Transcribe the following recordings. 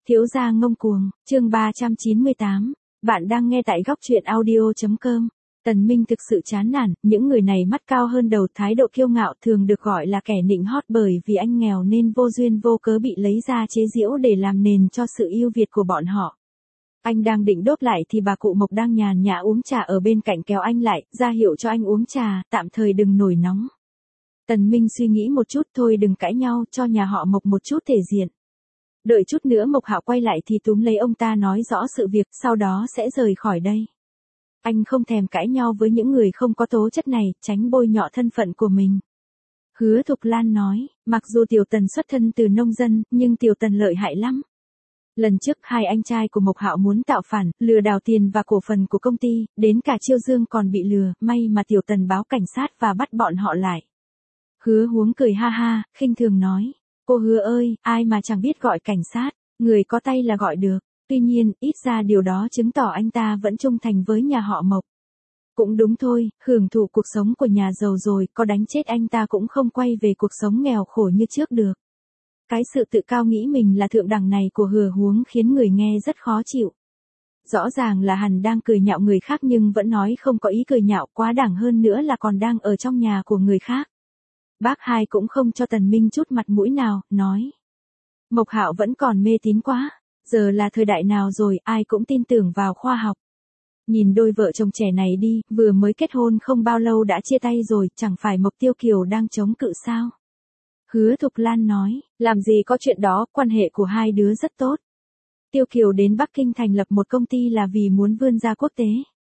Thiếu gia ngông cuồng, chương 398. Bạn đang nghe tại góc truyện audio.com. Tần Minh thực sự chán nản, những người này mắt cao hơn đầu, thái độ kiêu ngạo, thường được gọi là kẻ nịnh hót, bởi vì anh nghèo nên vô duyên vô cớ bị lấy ra chế giễu để làm nền cho sự ưu việt của bọn họ. Anh đang định đốt lại thì bà cụ Mộc đang nhàn nhã uống trà ở bên cạnh kéo anh lại, ra hiệu cho anh uống trà, tạm thời đừng nổi nóng. Tần Minh suy nghĩ một chút, thôi đừng cãi nhau, cho nhà họ Mộc một chút thể diện. Đợi chút nữa Mộc Hạo quay lại thì túm lấy ông ta nói rõ sự việc, sau đó sẽ rời khỏi đây. Anh không thèm cãi nhau với những người không có tố chất này, tránh bôi nhọ thân phận của mình. Hứa Thục Lan nói, mặc dù Tiểu Tần xuất thân từ nông dân, nhưng Tiểu Tần lợi hại lắm. Lần trước hai anh trai của Mộc Hạo muốn tạo phản, lừa đảo tiền và cổ phần của công ty, đến cả Chiêu Dương còn bị lừa, may mà Tiểu Tần báo cảnh sát và bắt bọn họ lại. Hứa Huống cười ha ha, khinh thường nói. Cô Hứa ơi, ai mà chẳng biết gọi cảnh sát, người có tay là gọi được. Tuy nhiên, ít ra điều đó chứng tỏ anh ta vẫn trung thành với nhà họ Mộc. Cũng đúng thôi, hưởng thụ cuộc sống của nhà giàu rồi, có đánh chết anh ta cũng không quay về cuộc sống nghèo khổ như trước được. Cái sự tự cao nghĩ mình là thượng đẳng này của Hứa Huống khiến người nghe rất khó chịu. Rõ ràng là hắn đang cười nhạo người khác nhưng vẫn nói không có ý cười nhạo, quá đẳng hơn nữa là còn đang ở trong nhà của người khác. Bác Hai cũng không cho Tần Minh chút mặt mũi nào, nói. Mộc Hạo vẫn còn mê tín quá, giờ là thời đại nào rồi, ai cũng tin tưởng vào khoa học. Nhìn đôi vợ chồng trẻ này đi, vừa mới kết hôn không bao lâu đã chia tay rồi, chẳng phải Mộc Tiêu Kiều đang chống cự sao? Hứa Thục Lan nói, làm gì có chuyện đó, quan hệ của hai đứa rất tốt. Tiêu Kiều đến Bắc Kinh thành lập một công ty là vì muốn vươn ra quốc tế.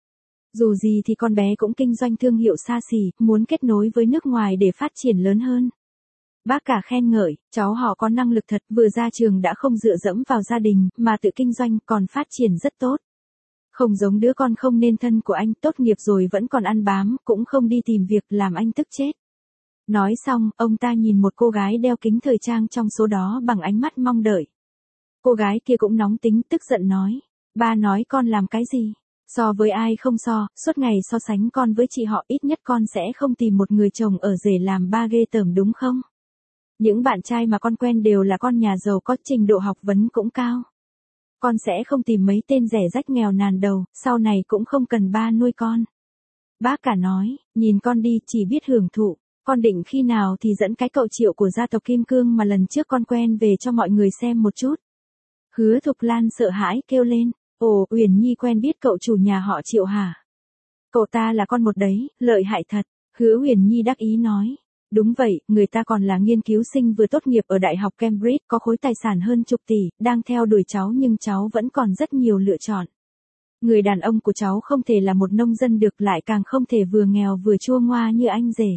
Dù gì thì con bé cũng kinh doanh thương hiệu xa xỉ, muốn kết nối với nước ngoài để phát triển lớn hơn. Bác cả khen ngợi, cháu họ có năng lực thật, vừa ra trường đã không dựa dẫm vào gia đình, mà tự kinh doanh còn phát triển rất tốt. Không giống đứa con không nên thân của anh, tốt nghiệp rồi vẫn còn ăn bám, cũng không đi tìm việc, làm anh tức chết. Nói xong, ông ta nhìn một cô gái đeo kính thời trang trong số đó bằng ánh mắt mong đợi. Cô gái kia cũng nóng tính, tức giận nói, ba nói con làm cái gì? So với ai không so, suốt ngày so sánh con với chị họ, ít nhất con sẽ không tìm một người chồng ở rể làm ba ghê tởm đúng không? Những bạn trai mà con quen đều là con nhà giàu có trình độ học vấn cũng cao. Con sẽ không tìm mấy tên rẻ rách nghèo nàn đầu, sau này cũng không cần ba nuôi con. Bác cả nói, nhìn con đi, chỉ biết hưởng thụ, con định khi nào thì dẫn cái cậu Triệu của gia tộc Kim Cương mà lần trước con quen về cho mọi người xem một chút. Hứa Thục Lan sợ hãi kêu lên, ồ, Uyển Nhi quen biết cậu chủ nhà họ Triệu hả? Cậu ta là con một đấy, lợi hại thật. Hứa Uyển Nhi đắc ý nói. Đúng vậy, người ta còn là nghiên cứu sinh vừa tốt nghiệp ở Đại học Cambridge, có khối tài sản hơn chục tỷ, đang theo đuổi cháu nhưng cháu vẫn còn rất nhiều lựa chọn. Người đàn ông của cháu không thể là một nông dân được, lại càng không thể vừa nghèo vừa chua ngoa như anh rể.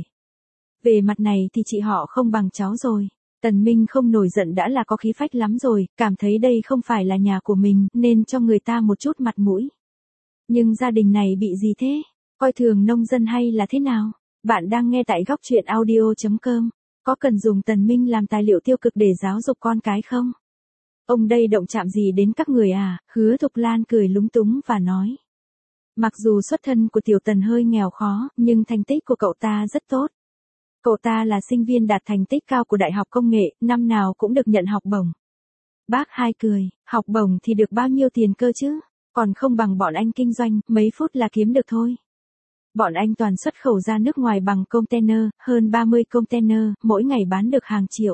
Về mặt này thì chị họ không bằng cháu rồi. Tần Minh không nổi giận đã là có khí phách lắm rồi, cảm thấy đây không phải là nhà của mình, nên cho người ta một chút mặt mũi. Nhưng gia đình này bị gì thế? Coi thường nông dân hay là thế nào? Bạn đang nghe tại góc truyện audio.com. Có cần dùng Tần Minh làm tài liệu tiêu cực để giáo dục con cái không? Ông đây động chạm gì đến các người à? Hứa Thục Lan cười lúng túng và nói. Mặc dù xuất thân của Tiểu Tần hơi nghèo khó, nhưng thành tích của cậu ta rất tốt. Cậu ta là sinh viên đạt thành tích cao của Đại học Công nghệ, năm nào cũng được nhận học bổng. Bác Hai cười, học bổng thì được bao nhiêu tiền cơ chứ? Còn không bằng bọn anh kinh doanh, mấy phút là kiếm được thôi. Bọn anh toàn xuất khẩu ra nước ngoài bằng container, hơn 30 container, mỗi ngày bán được hàng triệu.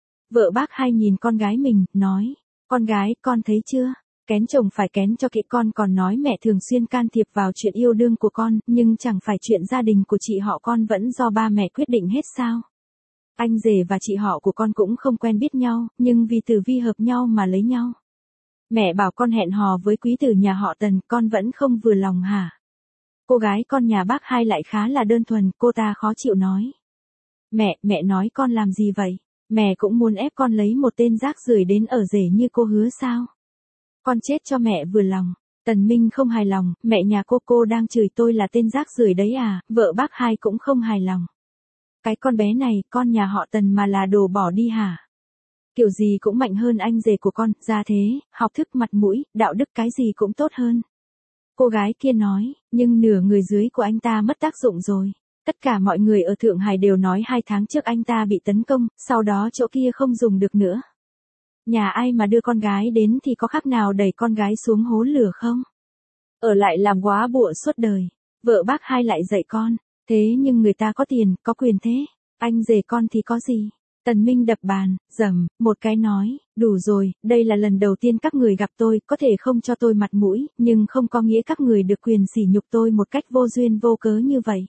Vợ bác Hai nhìn con gái mình, nói, con gái, con thấy chưa? Kén chồng phải kén cho kỹ, con còn nói mẹ thường xuyên can thiệp vào chuyện yêu đương của con, nhưng chẳng phải chuyện gia đình của chị họ con vẫn do ba mẹ quyết định hết sao? Anh rể và chị họ của con cũng không quen biết nhau, nhưng vì tử vi hợp nhau mà lấy nhau. Mẹ bảo con hẹn hò với quý tử nhà họ Tần, con vẫn không vừa lòng hả? Cô gái con nhà bác Hai lại khá là đơn thuần, cô ta khó chịu nói. Mẹ nói con làm gì vậy? Mẹ cũng muốn ép con lấy một tên rác rưởi đến ở rể như cô Hứa sao? Con chết cho mẹ vừa lòng. Tần Minh không hài lòng, mẹ nhà cô đang chửi tôi là tên rác rưởi đấy à? Vợ bác Hai cũng không hài lòng. Cái con bé này, con nhà họ Tần mà là đồ bỏ đi hả? Kiểu gì cũng mạnh hơn anh rể của con, ra thế, học thức mặt mũi, đạo đức cái gì cũng tốt hơn. Cô gái kia nói, nhưng nửa người dưới của anh ta mất tác dụng rồi. Tất cả mọi người ở Thượng Hải đều nói 2 tháng trước anh ta bị tấn công, sau đó chỗ kia không dùng được nữa. Nhà ai mà đưa con gái đến thì có khác nào đẩy con gái xuống hố lửa không? Ở lại làm góa bụa suốt đời. Vợ bác hai lại dạy con. Thế nhưng người ta có tiền, có quyền thế. Anh rể con thì có gì? Tần Minh đập bàn, rầm, một cái nói, đủ rồi, đây là lần đầu tiên các người gặp tôi, có thể không cho tôi mặt mũi, nhưng không có nghĩa các người được quyền sỉ nhục tôi một cách vô duyên vô cớ như vậy.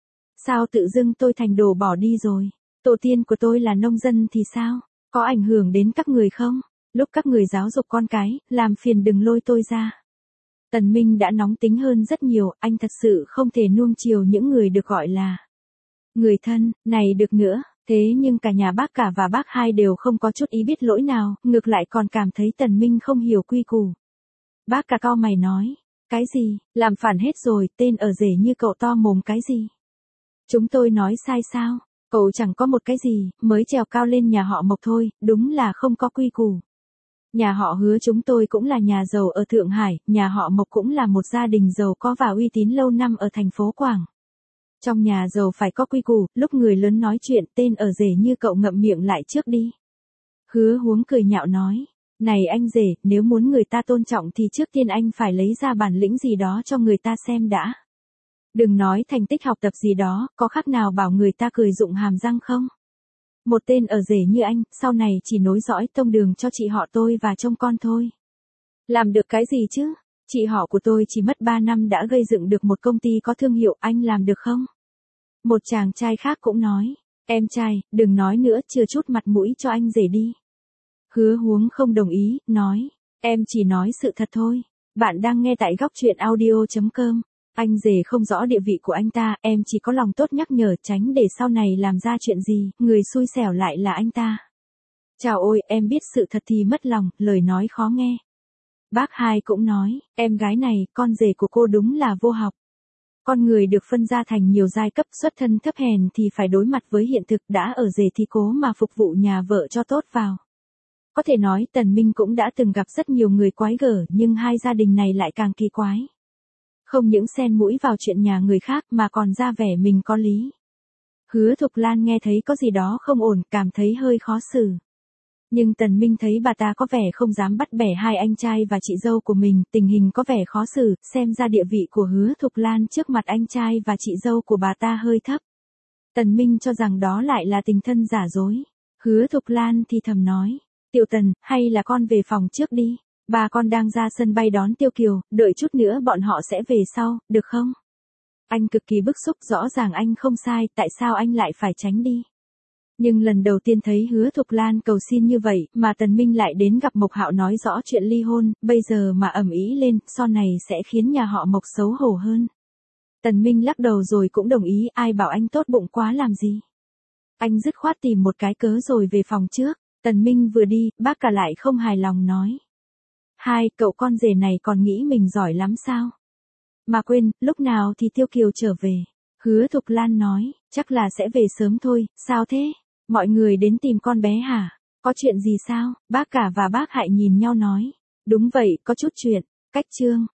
Sao tự dưng tôi thành đồ bỏ đi rồi? Tổ tiên của tôi là nông dân thì sao? Có ảnh hưởng đến các người không? Lúc các người giáo dục con cái, làm phiền đừng lôi tôi ra. Tần Minh đã nóng tính hơn rất nhiều, anh thật sự không thể nuông chiều những người được gọi là người thân, này được nữa, thế nhưng cả nhà bác cả và bác hai đều không có chút ý biết lỗi nào, ngược lại còn cảm thấy Tần Minh không hiểu quy củ. Bác cả cau mày nói, cái gì, làm phản hết rồi, tên ở rể như cậu to mồm cái gì? Chúng tôi nói sai sao? Cậu chẳng có một cái gì, mới trèo cao lên nhà họ Mộc thôi, đúng là không có quy củ. Nhà họ Hứa chúng tôi cũng là nhà giàu ở Thượng Hải, nhà họ Mộc cũng là một gia đình giàu có và uy tín lâu năm ở thành phố Quảng. Trong nhà giàu phải có quy củ, lúc người lớn nói chuyện tên ở rể như cậu ngậm miệng lại trước đi. Hứa Huống cười nhạo nói, này anh rể, nếu muốn người ta tôn trọng thì trước tiên anh phải lấy ra bản lĩnh gì đó cho người ta xem đã. Đừng nói thành tích học tập gì đó, có khác nào bảo người ta cười rụng hàm răng không? Một tên ở rể như anh, sau này chỉ nối dõi tông đường cho chị họ tôi và trông con thôi. Làm được cái gì chứ? Chị họ của tôi chỉ mất 3 năm đã gây dựng được một công ty có thương hiệu, anh làm được không? Một chàng trai khác cũng nói, em trai, đừng nói nữa, chừa chút mặt mũi cho anh rể đi. Hứa Huống không đồng ý, nói, em chỉ nói sự thật thôi. Bạn đang nghe tại góc truyện audio.com. Anh rể không rõ địa vị của anh ta, em chỉ có lòng tốt nhắc nhở tránh để sau này làm ra chuyện gì, người xui xẻo lại là anh ta. Chào ôi, em biết sự thật thì mất lòng, lời nói khó nghe. Bác hai cũng nói, em gái này, con rể của cô đúng là vô học. Con người được phân ra thành nhiều giai cấp, xuất thân thấp hèn thì phải đối mặt với hiện thực, đã ở rể thì cố mà phục vụ nhà vợ cho tốt vào. Có thể nói Tần Minh cũng đã từng gặp rất nhiều người quái gở, nhưng hai gia đình này lại càng kỳ quái. Không những xen mũi vào chuyện nhà người khác mà còn ra vẻ mình có lý. Hứa Thục Lan nghe thấy có gì đó không ổn, cảm thấy hơi khó xử. Nhưng Tần Minh thấy bà ta có vẻ không dám bắt bẻ hai anh trai và chị dâu của mình, tình hình có vẻ khó xử, xem ra địa vị của Hứa Thục Lan trước mặt anh trai và chị dâu của bà ta hơi thấp. Tần Minh cho rằng đó lại là tình thân giả dối. Hứa Thục Lan thì thầm nói, Tiểu Tần, hay là con về phòng trước đi. Bà con đang ra sân bay đón Tiêu Kiều, đợi chút nữa bọn họ sẽ về sau, được không? Anh cực kỳ bức xúc, rõ ràng anh không sai, tại sao anh lại phải tránh đi? Nhưng lần đầu tiên thấy Hứa Thục Lan cầu xin như vậy, mà Tần Minh lại đến gặp Mộc Hạo nói rõ chuyện ly hôn, bây giờ mà ầm ĩ lên, sau này sẽ khiến nhà họ Mộc xấu hổ hơn. Tần Minh lắc đầu rồi cũng đồng ý, ai bảo anh tốt bụng quá làm gì. Anh dứt khoát tìm một cái cớ rồi về phòng trước. Tần Minh vừa đi, bác cả lại không hài lòng nói. Hai, cậu con rể này còn nghĩ mình giỏi lắm sao? Mà quên, lúc nào thì Tiêu Kiều trở về? Hứa Thục Lan nói, chắc là sẽ về sớm thôi, sao thế? Mọi người đến tìm con bé hả? Có chuyện gì sao? Bác cả và bác Hại nhìn nhau nói. Đúng vậy, có chút chuyện. Cách chương.